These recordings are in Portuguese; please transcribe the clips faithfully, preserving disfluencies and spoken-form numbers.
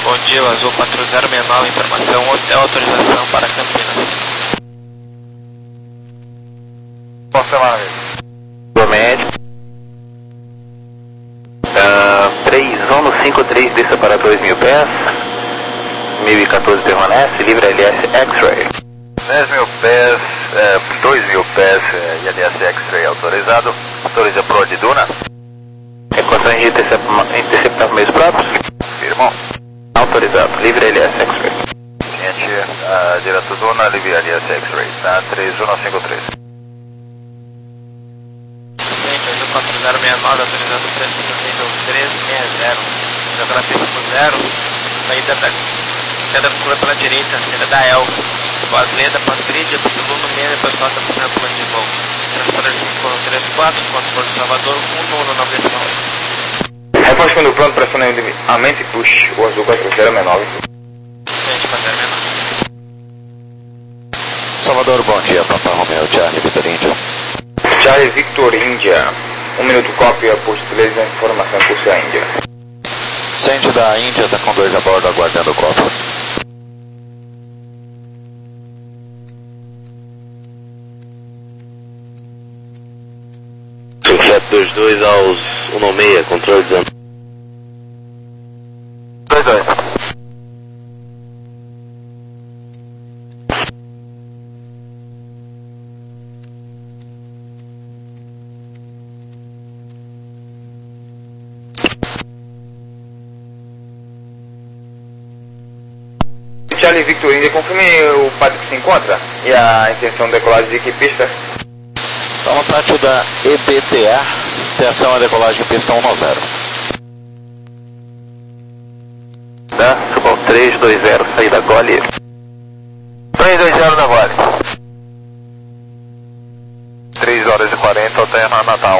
Bom dia, o Azul quatro zero seis nove, informação, hotel, autorização para Campinas. Posso chamar, amigo? Boa média. Uh, três um cinco três, desça para dois mil pés. mil e quatorze permanece, livre L S X-Ray. dez mil pés, é, dois mil pés, é, I L S X-Ray autorizado. Autoriza Pro de Duna. É condições de interceptar, interceptar por meios próprios? Firmou. Autorizado, livre L S X-Ray. Gente, uh, direto Duna, livre L S X-Ray, tá? três um cinco três. Gente, Azul quatro zero seis nove, autorizado três três seis zero. Geografia por zero, saída da, saída da curva pela direita, saída da Elva. Pós-leda, pós-grid, pelo no meio, depois passa por cima plano de voo. Transporte cinco três quatro, controle de Salvador, um nono nove nove. Repórter quando pronto, pressiona a mente e push o Azul quatro zero seis nove. Gente, quatro zero seis nove. Salvador, bom dia, Papa Romeo, Charlie Victor India. Charlie Victor India, um minuto cópia, por gentileza, informação curso a Índia. Sente da Índia, está com dois a bordo, aguardando o copo. sete dois dois aos um seis, controle de dois dois. Charlie Victor India, confirme o pátio que se encontra e a intenção de decolagem de equipista. Toma pátio da E B T A, atenção a decolagem pista um zero. Tá, Subal três dois zero, saída Gole. três dois zero da Vale. três horas e quarenta, Hotel Natal.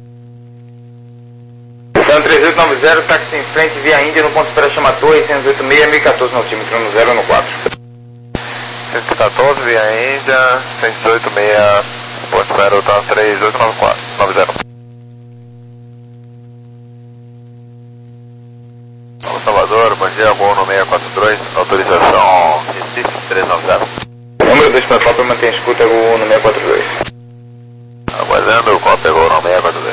Então três oito nove zero, táxi em frente via Índia no ponto de espera chama Torre, cento e oito seis, mil e quatorze nautímetro no zero no quatro. cento e quatorze via Índia, cento e oito seis, ponto de espera, tá três oito nove quatro, nove zero. Alô Salvador, bom dia, voo no seis quatro dois, autorização Recife três nove zero. Número dois para Copa, mantém escuta o no seis quatro dois. Aguardando, o Copa pegou no seis quatro dois.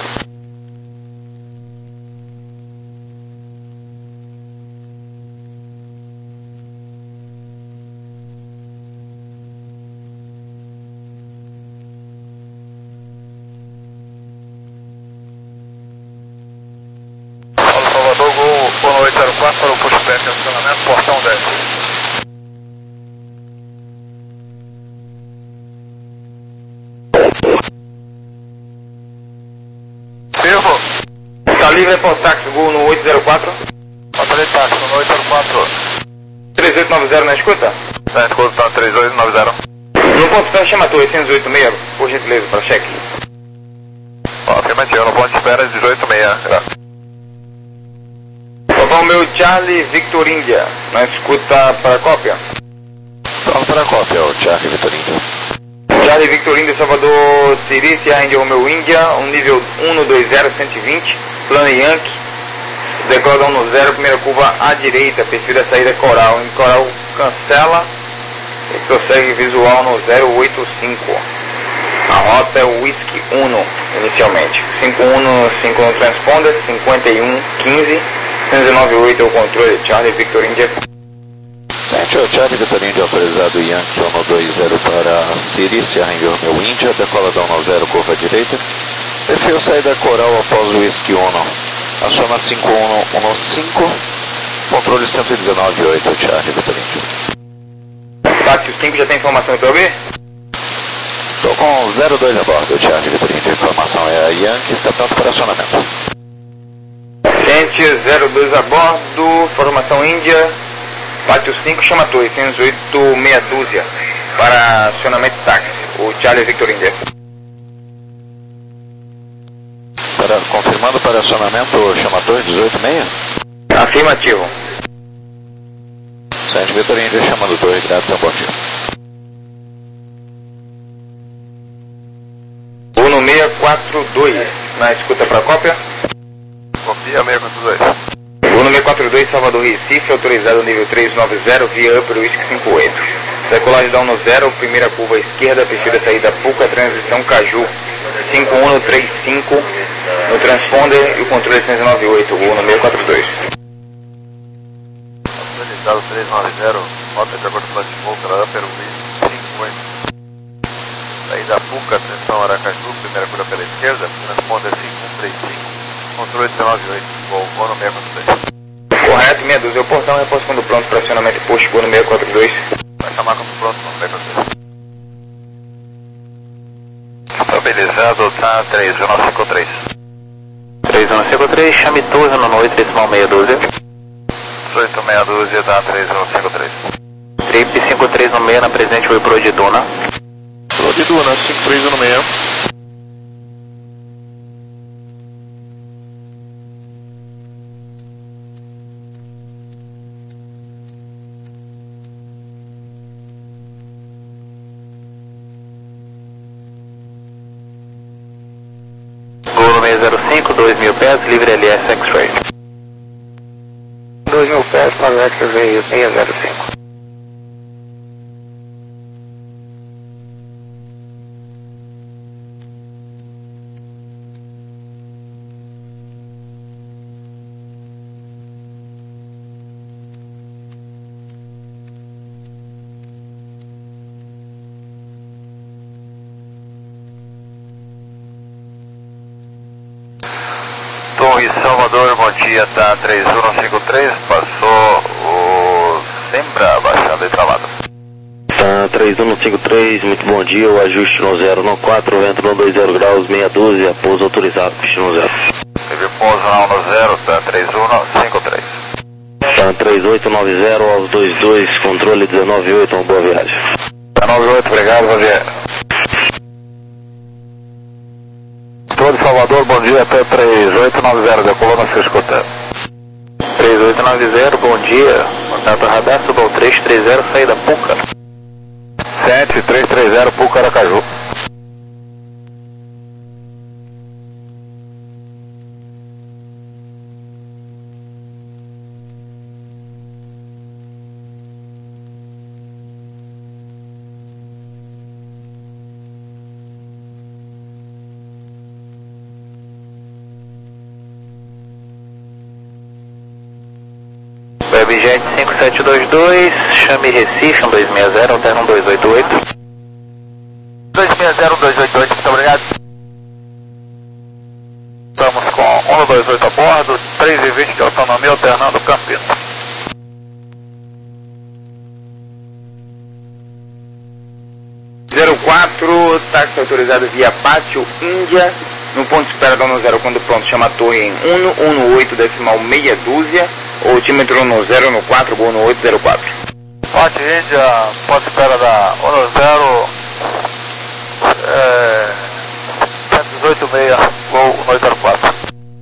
Boa noite, zero quatro para o pushback, acionamento, portão dez. Vivo. Tá livre para o táxi, voo no oito zero quatro. Aparelho táxi, no oito zero quatro. três oito nove zero na escuta? Na escuta, tá três oito nove zero. No ponto de espera chama Torre, cento e oito seis, por gentileza, para cheque. Ó, afirmativo, no ponto de espera dezoito seis, graças. O meu Charlie Victor India, na escuta para cópia. Pronto para a cópia, o Charlie Victor India. Charlie Victor India, Salvador, Cirícia, Índia, Romeo India, um nível um dois zero, cento e vinte, plano Yankee, decola um zero, primeira curva à direita, perfil da saída Coral, em Coral cancela e prossegue visual no zero oito cinco. A rota é o Whisky um inicialmente, cinco um cinco no transponder, cinquenta e um quinze. cento e nove oito é o controle, Charlie Victor India. Sente o Charlie Victor India, autorizado Yankee um dois zero para Sirius, Sierra Romeo India, decola da um zero, curva à direita. Perfil saída Coral após o Whisky um. Aciona cinco um um cinco, controle cento e dezenove oito, Charlie Victor India. Táxi cinco já tem informação para ouvir? Estou com zero dois a bordo, Charlie Victor India. A informação é a Yankee, está pronto para acionamento. Gente, zero dois a bordo, formação Índia, pátio cinco, chama Torre, cento e oito meia dúzia, para acionamento de táxi, o Charlie Victor India. Para, confirmando para acionamento, chama Torre dezoito seis? Afirmativo. Sente Victor India, chamando Torre, graças, bom dia. Vou no seis quatro dois, na escuta para cópia. Copia seis quatro dois. Vou no seis quatro dois. dois Salvador Recife, autorizado nível trezentos e noventa via Upper Whisky cinquenta e oito. Decolagem da um zero, primeira curva esquerda, perfil da saída Puca, transição Caju, cinco um três cinco, no transponder e o controle trezentos e noventa e oito, voo número quatro dois. Autorizado trezentos e noventa, rota de acordo com o plano de voo pela Upper Whisky cinquenta e oito. Saída Puca, transição Aracaju, primeira curva pela esquerda, transponder cinco um três cinco, controle dezenove e oito, voo, voo no seiscentos e quarenta e dois. Correto, meia dúzia, o portão, repouso quando pronto, fracionamento e posto, voo no seiscentos e quarenta e dois. Vai chamar quando pronto, no seiscentos e quarenta e dois. Estabilizado, tá três um cinco três. três um cinco três, chame Torre no oito decimal meia dúzia. oito meia dúzia, tá três um cinco três. Trip cinco três no meia, na presente foi pro de Duna. Pro de Duna, cinco três no meia. zero cinco, dois mil pés, livre L S X-Ray. dois mil pés para o X-Ray seiscentos e cinco. Torre Salvador, bom dia, tá três um cinco três, passou o Sembra, baixada e travada. Tá três um cinco três, muito bom dia, o ajuste no zero no quatro, vento no dois zero graus, meia dúzia, pouso autorizado, destino zero. Teve pouso na um zero, tá três um cinco três. Tá três oito nove zero, aos dois dois, controle dezenove oito, uma boa viagem. Tá nove oito, obrigado, bom dia. Torre Salvador, bom dia, até três oito nove zero, decolou na sua escuta. três oito nove zero, bom dia, contato radar, subal três três zero, saída Puca. sete três três zero, Puca, Aracaju. Webjet cinco sete dois dois, chame Recife, um dois seis zero, alterna um dois oito oito. dois seis zero, dois oito oito, muito obrigado. Estamos com um dois oito a bordo, três e vinte de autonomia, alternando Campinas. zero quatro, táxi autorizado via Pátio Índia, no ponto de espera da um zero, quando pronto, chama a torre em um um oito decimal meia dúzia, altímetro no zero no quatro, voo no oito zero quatro. Pátio Índia, ponto de espera da um zero, é, cento e dezoito meia, voo no oito zero quatro.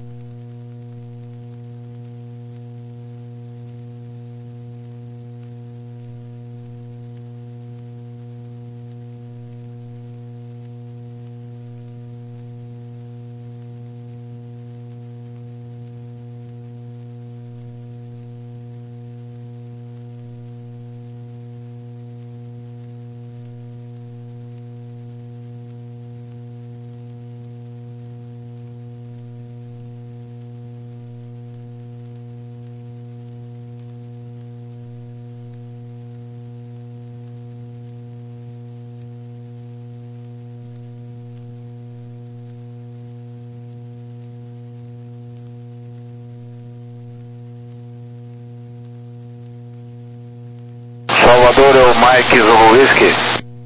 Salvador é o Mike Zulu Whisky.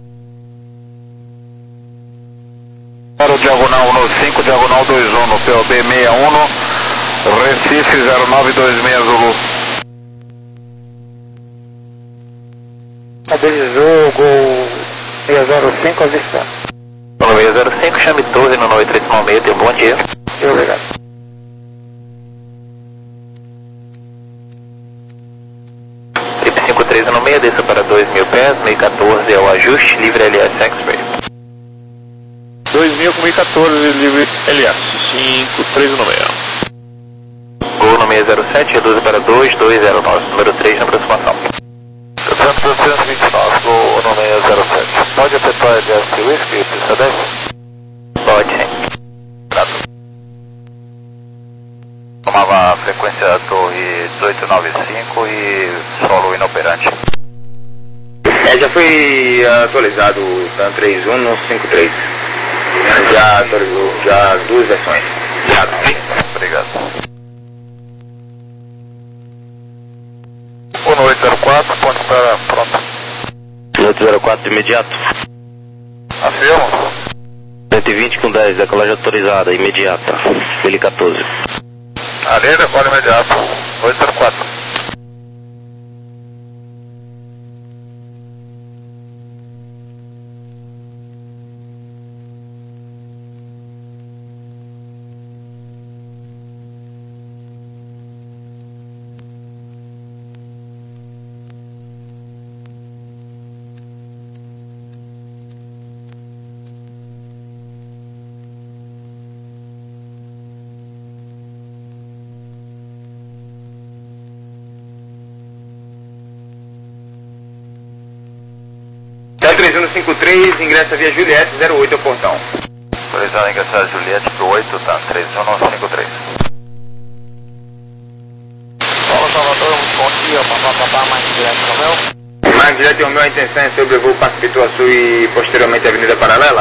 Para o diagonal um cinco, diagonal dois um no P O B sessenta e um, Recife zero nove dois seis Zulu. Estabilizou, gol seis zero cinco, avistado. seis zero cinco, chame Torre no oito três seis, tenha um bom dia. Obrigado. cinco três no meio, desça para dois mil pés, meio quatorze é o ajuste, livre L S X-Ray. dois mil com mil e quatorze, livre L S, cinco três no meio. Gol no seis zero sete, reduza para dois dois zero nove, número três na aproximação. duzentos e vinte e nove, Gol uno seis zero sete. Pode apertar L S Whisky, precedência? Pode sim. Tomava a frequência da torre dezoito noventa e cinco e solo inoperante. É, já foi atualizado o TAN três um no cinco três. Já atualizou, já as duas versões. Já, obrigado. um oito zero quatro, ponte para pronto. oito zero quatro imediato. Afirmo. cento e vinte com dez, decolagem autorizada, imediata. mil e quatorze. Areia, decole imediato. oito zero quatro. três um no cinco três, ingressa via Juliette, zero oito ao portão. Autorizado a ingressar Juliette para o oito, tá? três um no cinco três. Fala Salvador, bom dia, papapá, mais direto no meu. Marcos Juliette Romeu, a intenção é sobrevoo Parque Pituaçu e posteriormente a Avenida Paralela?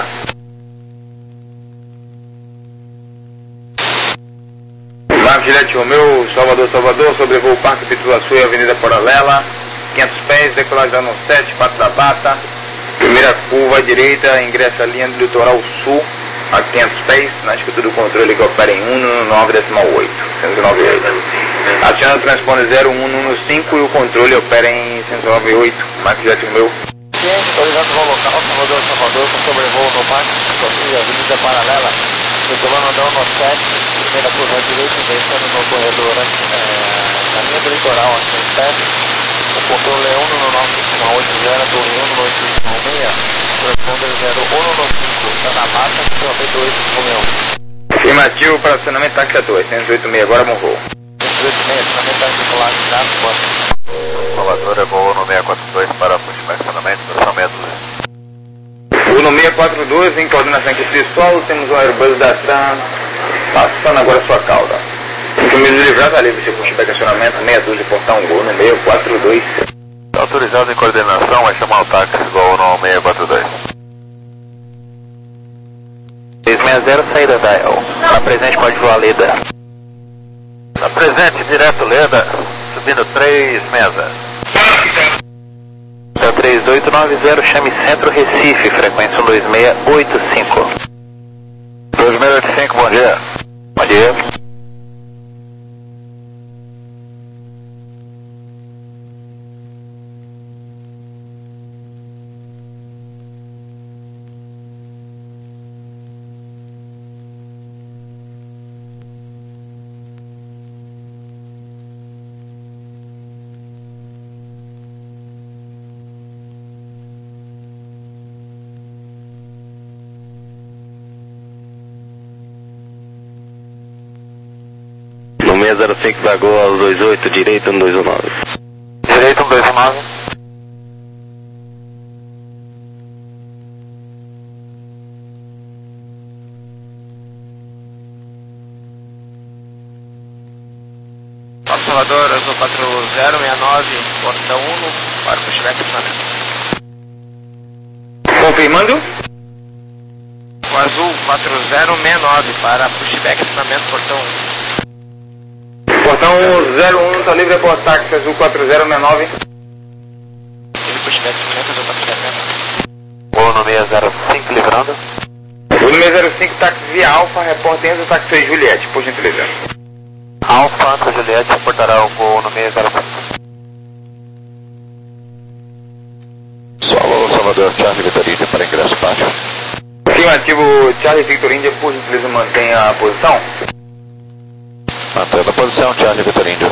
Marcos Juliette Romeu, Salvador, Salvador, sobrevoo Parque Pituaçu e Avenida Paralela, quinhentos pés, decolagem da sete, Pato da Bata. Primeira curva à direita, ingressa a linha do litoral sul a quinhentos pés, na escuta do controle que opera em um no nove decimal oito, cento e noventa e oito. Aciona o transponder zero um no cinco e o controle opera em cento e noventa e oito, Marcos Juliette Romeu. Autorizado voo local, Salvador, Salvador, com sobrevoo no Parque Pituaçu, Avenida Paralela, decolando andão no sete, primeira curva à direita, ingressando no corredor é, na linha do litoral a cem pés. O controle é um no nove cinco oito zero, torre um no oito cinco seis, transponder zero um no cinco, está na massa, noventa e oito um. Afirmativo para acionamento táxi à torre, cento e oito seis, agora bom voo. cento e oito seis, acionamento táxi circular, Chicago, bota. Salvador é Gol uno seis quatro dois para pushback acionamento, versão meia dúzia. Uno seis quatro dois, em coordenação com o pessoal, temos o Airbus da TRAN passando agora a sua cauda. Comida livrada livre, seu pushback acionamento, meia dúzia, portão Gol, no seis quatro dois. Autorizado em coordenação, vai chamar o táxi Gol uno seis quatro dois. seis seis zero, saída Dial. Na presente pode voar Leda. Na presente, direto Leda, subindo três seis zero. três oito nove zero, chame Centro Recife, frequência um dois seis oito cinco. dois seis oito cinco, bom dia. Bom dia. seis zero cinco da Gol aos dois oito, direito um dois um nove. Direito um dois um nove. Salvador, Azul quatro zero seis nove, portão um, para pushback acionamento. Confirmando? O Azul quatro zero seis nove, para pushback acionamento, portão um. Portão zero um, está livre para o táxi Azul quatro zero seis nove. Ele pushback acionamento, Azul quatro zero seis nove. Gol no seis zero cinco, livrando. O seis zero cinco, táxi via Alfa, reporta Enzo, táxi Juliette, por gentileza. Alfa, Anca Juliette, reportará o Gol no seis zero cinco. Solo Salvador, Charlie Vitor Índia para ingresso pátio. Afirmativo, Charlie Victor Índia, por gentileza, mantenha a posição. Mantendo a posição, Charlie Vitor Índia.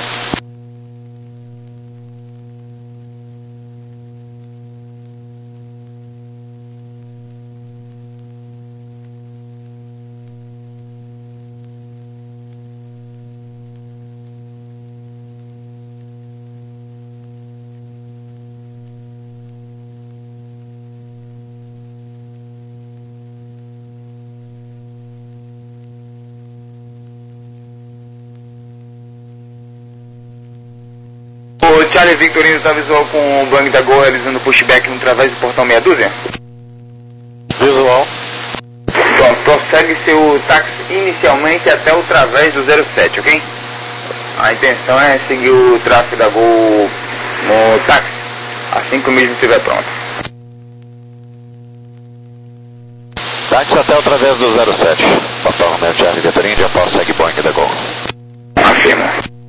Charlie Victorino está visual com o Bang da Gol realizando pushback no através do portão meia dúzia? Visual. Pronto, prossegue seu táxi inicialmente até o través do zero sete, ok? A intenção é seguir o tráfego da Gol no táxi, assim que o mesmo estiver pronto. Táxi até o través do zero sete. Papel Romeo Charlie Vitor India, após segue Boeing da Gol. Afirmo.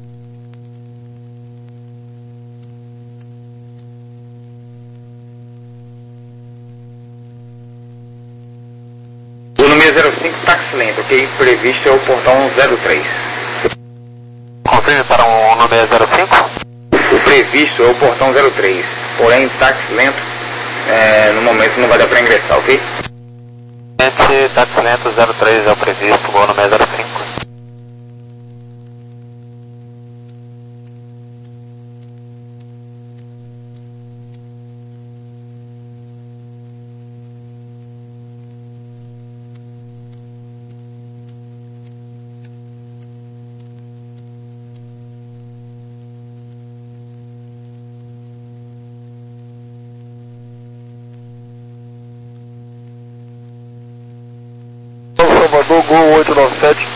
O número zero cinco, táxi lento, ok? Previsto é o portão zero três. Confirme para o número zero cinco? O previsto é o portão zero três, porém táxi lento, é, no momento não vai dar para ingressar, ok? Táxi lento zero três é o previsto, voo número zero cinco. Salvador, Gol oito nove sete.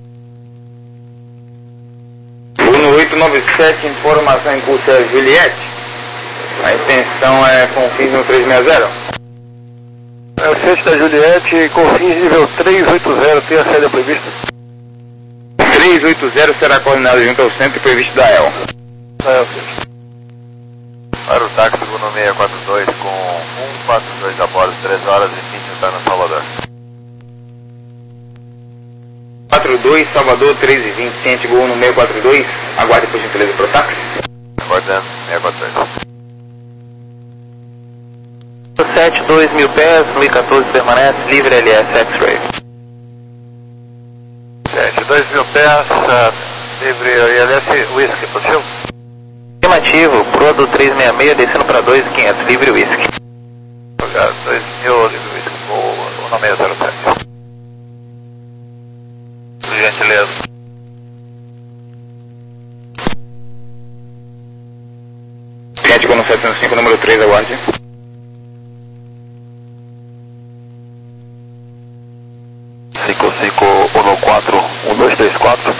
Gol no oito nove sete, informação em curso é Juliette. A intenção é confins no trezentos e sessenta. É o sete da Juliette, confins nível trezentos e oitenta, tem a saída prevista? trezentos e oitenta será coordenado junto ao centro previsto da E L. É o sete. Para o táxi Gol no seiscentos e quarenta e dois com cento e quarenta e dois a bordo, três horas e vinte está no Salvador. quatro dois, Salvador, treze e vinte, ciente Gol no seiscentos e quarenta e dois, aguarde por gentileza para o táxi. Aguardando, seiscentos e quarenta e dois. sete, dois mil pés, mil e quatorze permanece, livre L S X-Ray. sete, dois mil pés, uh, livre L S Whisky, possível? Afirmativo, Pro do trezentos e sessenta e seis, descendo para dois mil e quinhentos, livre Whisky. dois mil, livre Whisky, o nome zero sete. Por gentileza. Ciente Gol no setecentos e cinco, número três, aguarde. cinco cinco um quatro um dois três quatro.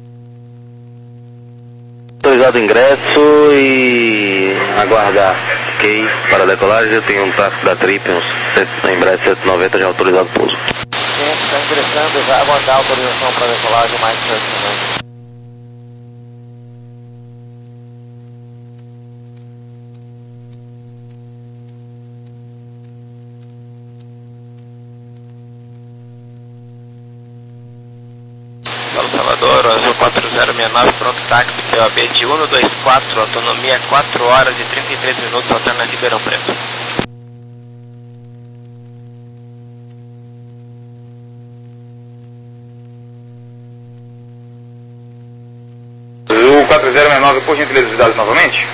Autorizado o ingresso e aguardar, ok? Para a decolagem eu tenho um táxi da Trip, uns em breve cento e noventa, já autorizado o pouso. Gente, está ingressando e vai aguardar a autorização para decolagem mais pertinente. Salvador, Azul quatro zero seis nove, pronto táxi, P O B de cento e vinte e quatro, autonomia quatro horas e trinta e três minutos, alterna Ribeirão Preto. Azul quatro zero seis nove, por gentileza os dados novamente.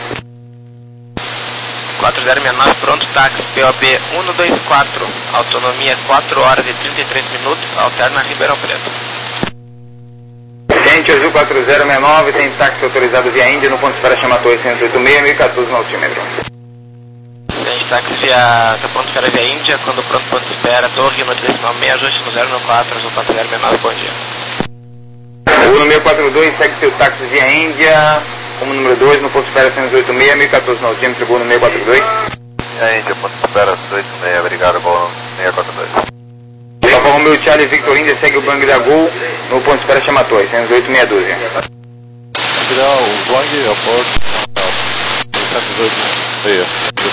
quatro zero seis nove, pronto táxi, P O B cento e vinte e quatro, autonomia quatro horas e trinta e três minutos, alterna Ribeirão Preto. Ciente Azul quatro zero seis nove, tem táxi autorizado via Índia no ponto de espera chama Torre cento e oitenta e seis, mil e quatorze no altímetro. Tem táxi via, tá pronto espera via Índia, quando pronto ponto de espera, Torre no decimal seis, ajuste no zero no quatro, Azul quatro zero seis nove, bom dia. O número quatro dois segue seu táxi via Índia, como número dois no ponto de espera cento e oitenta e seis, mil e quatorze no altímetro, Gol no seiscentos e quarenta e dois. E aí, Índia, ponto de espera cento e oitenta e seis, obrigado, Gol seiscentos e quarenta e dois. Papa Romeo Charlie Victor India segue o Bang da Gol no ponto de espera chama Torre, cento e oito, meia dúzia. Tirar o Bang, a porta, cento e oito, meia.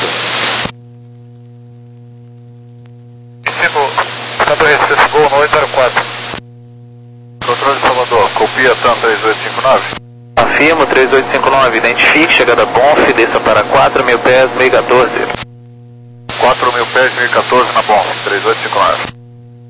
cinco, Santo Recife, Gol no oito zero quatro. Controle de Salvador, copia TAM três oito cinco nove. Afirmo, três oito cinco nove, identifique, chegada Bonf, desça para quatro mil pés, mil e quatorze. quatro mil pés, mil e quatorze na Bonf, três oito cinco nove.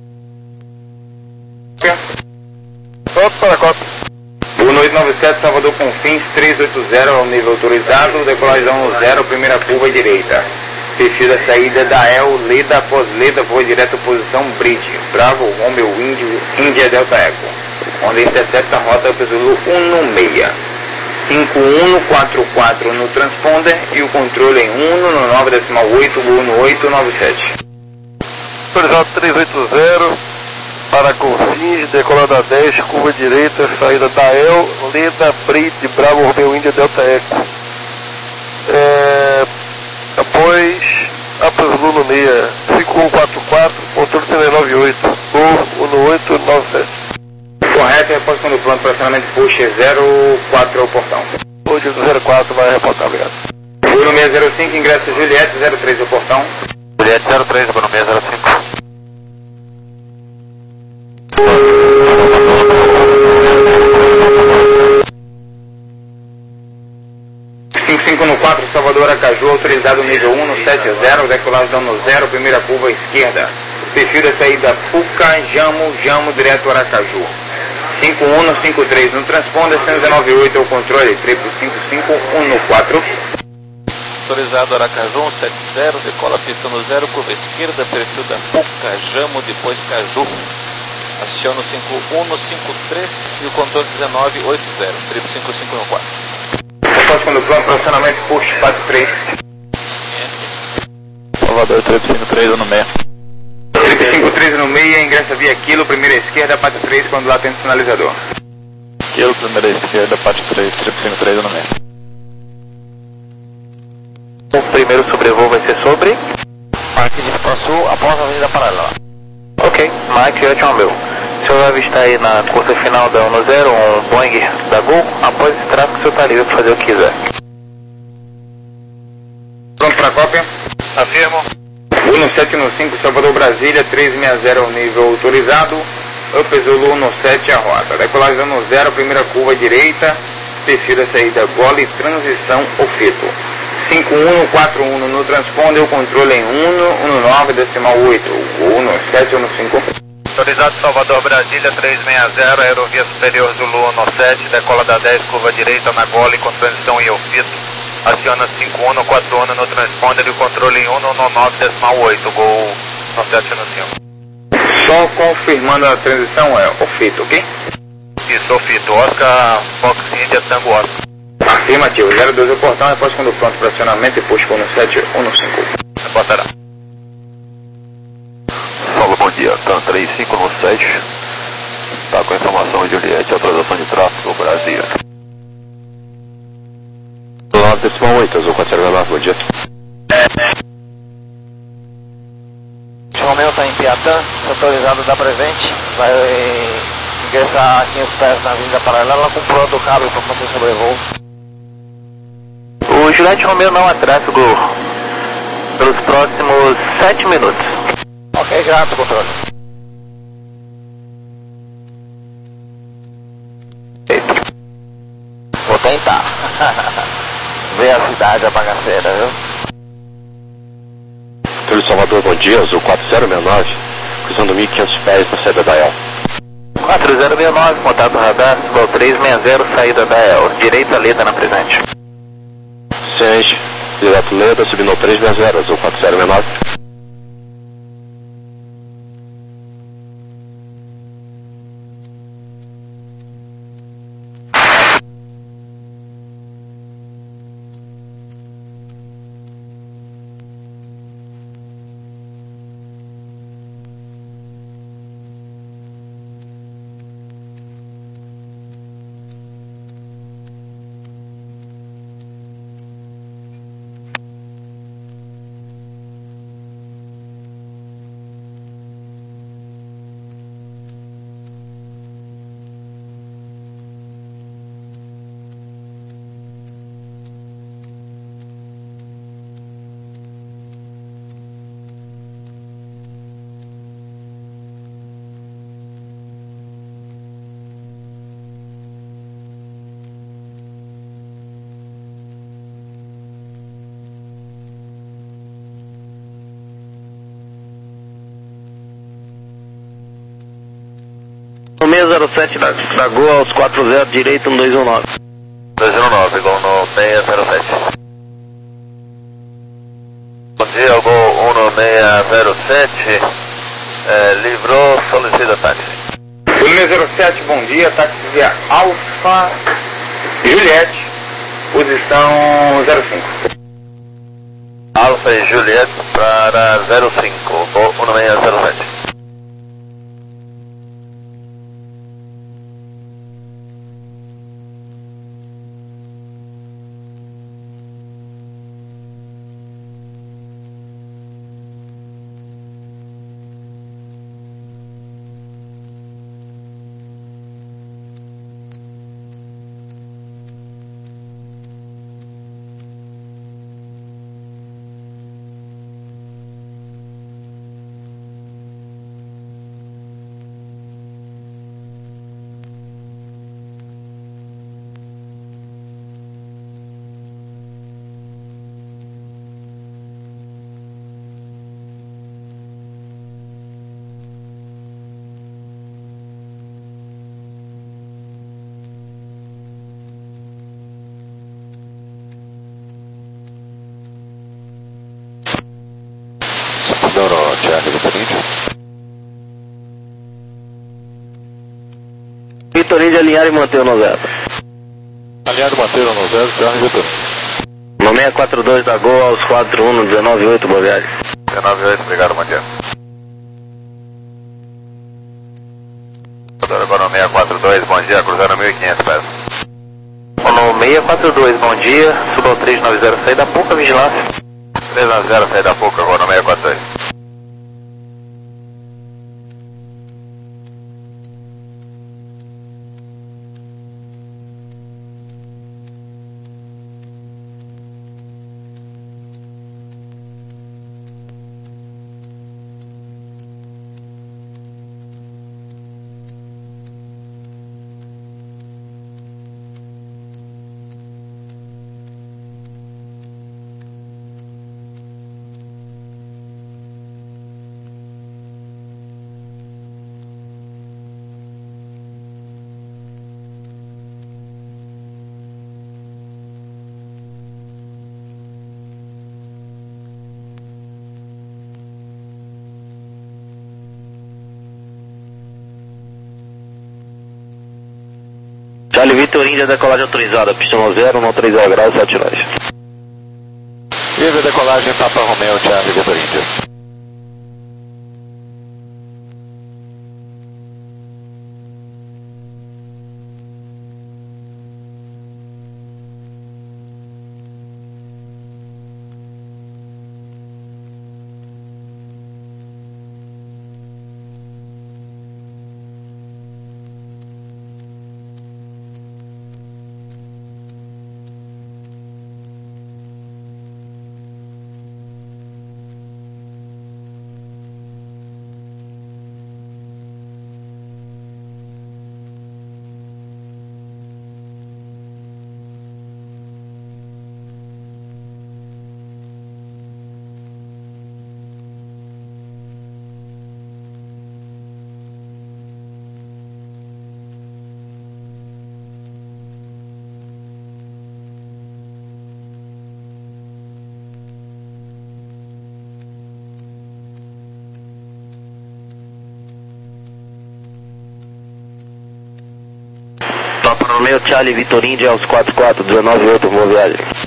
Pronto para quatro. O oito nove sete, Salvador Confins, trezentos e oitenta ao nível autorizado, decolagem no zero, primeira curva direita. Perfil da saída da E L, Leda após Leda, voa direto posição Bridge, Bravo, Romeo, Índio, Índia Delta Eco. Onde intercepta a rota do Zulu um no seis. cinco um quatro quatro no transponder e o controle em um no nove decimal oito, gol no oito nove sete. Autorizado três oito zero para Confins, decolada dez, curva direita, saída da El, Leda, Brite, Bravo, Romeo, Índia, Delta Eco. É, após, após Lula meia, cinco um quatro quatro, controle três nove oito, gol um oito nove sete. Correto, repórter quando pronto, pressionamento push zero quatro ao portão. Push zero quatro, vai reportar, obrigado. Gol no seis zero cinco, ingresso Juliette zero três ao portão. Juliette zero três, gol no seis zero cinco. cinco cinco no quatro, Salvador Aracaju, autorizado nível um no sete zero, decolagem dano zero, primeira curva esquerda. Perfil da saída Puca, Jamo, Jamo, direto Aracaju. cinco um no cinco três no transponder, cento e nove oito ao controle, triplo cinco cinco um no quatro. Autorizado Aracaju um sete zero, decola pista no zero, curva esquerda, perfil da Puca, Jamo, depois Caju. Aciona o cinco um no cinco três e o controle dezenove oito zero, triplo cinco cinco no quatro. Repórter quando pronto, pressionamento push quatro três. Salvador, triplo cinco três no meio. triplo cinco três no meio, ingressa via quilo, primeira esquerda, pátio três, quando lá tem sinalizador. Quilo, primeira esquerda, pátio três, triplo cinco três no meio. O primeiro sobrevoo vai ser sobre? Parque de Sul, após a Avenida Paralela. Ok, Mike oito um mil. O senhor vai avistar aí na cursa final da um zero um Boeing da Gol. Após esse tráfego, o senhor está livre para fazer o que quiser. Pronto para a cópia? Afirmo. um no sete no cinco, Salvador Brasília, três seis zero ao nível autorizado. Up Zulu no sete a rota. Decolagem no zero, primeira curva direita. Perfil da saída gole, transição Ofeto. cinco um quatro um no transponder, o controle em um no nove decimal oito. um no sete ou no cinco. Autorizado Salvador Brasília três seis zero, aerovia superior Zulu no sete, decola da dez, curva direita na Gole com transição em Ofito. Aciona cinco um quatro um no transponder e o controle em um no nove decimal oito, gol no sete no cinco. Só confirmando a transição é Ofito, ok? Isso, Ofito, Oscar, Fox India, Tango Oscar. Afirmativo, zero dois o portão, após quando pronto para acionamento e push um no sete ou no cinco. Reportará. Paulo, bom dia, TAM três cinco no sete. Está com a informação Juliette, autorização de tráfego, Brasília. nove decimal oito, Azul quatro zero nove, bom dia. O Romeu está em Piatã, autorizado da presente, vai ingressar a quinhentos pés na Avenida Paralela com pronto o cabo para fazer sobrevoo. O Juliette Romeo não há tráfego pelos próximos sete minutos. Ok, grato, controle. Vou tentar. Ver a cidade, a bagaceira, viu? Túlio Salvador, bom dia, Azul quatro zero seis nove, cruzando mil e quinhentos pés na saída da E L. quatro zero seis nove, contato radar, Gol três seis zero, saída da E L, direita Leda na presente. Ciente, direto Leda, subindo três seis zero, Azul quatro zero seis nove. O seis zero sete da, da Gol aos quatro zero, direito um dois um nove. dois um nove, Gol no seis zero sete. Bom dia, Gol um no seis zero sete, é, livrou, solicita táxi. seis zero sete, bom dia, táxi via Alfa Juliette, posição zero cinco. Alfa e Juliette para zero cinco, ou um seis zero sete. Doro, Charlie, Vitor Índia. Vitor Índia, alinhar e manter o no zero. Alinhado, manter o no zero, Charlie, Vitor. No seis quatro dois da Gol aos quatro um, no um nove oito, boa viagem. um nove oito, obrigado, bom dia. Agora no seis quatro dois, bom dia, cruzando mil e quinhentos pés. No seis quatro dois, bom dia, suba ao três nove zero, saída pouca vigilância. três nove zero, saída pouca, agora no seis quatro dois. Charlie Vitor Índia, decolagem autorizada, pista no zero, não três zero graus, sete nós. Livre decolagem, Papa Romeo, Charlie, Vitor Índia. Papa Romeo, Charlie Vitor Índia, aos quatro quatro, um nove oito, boa viagem.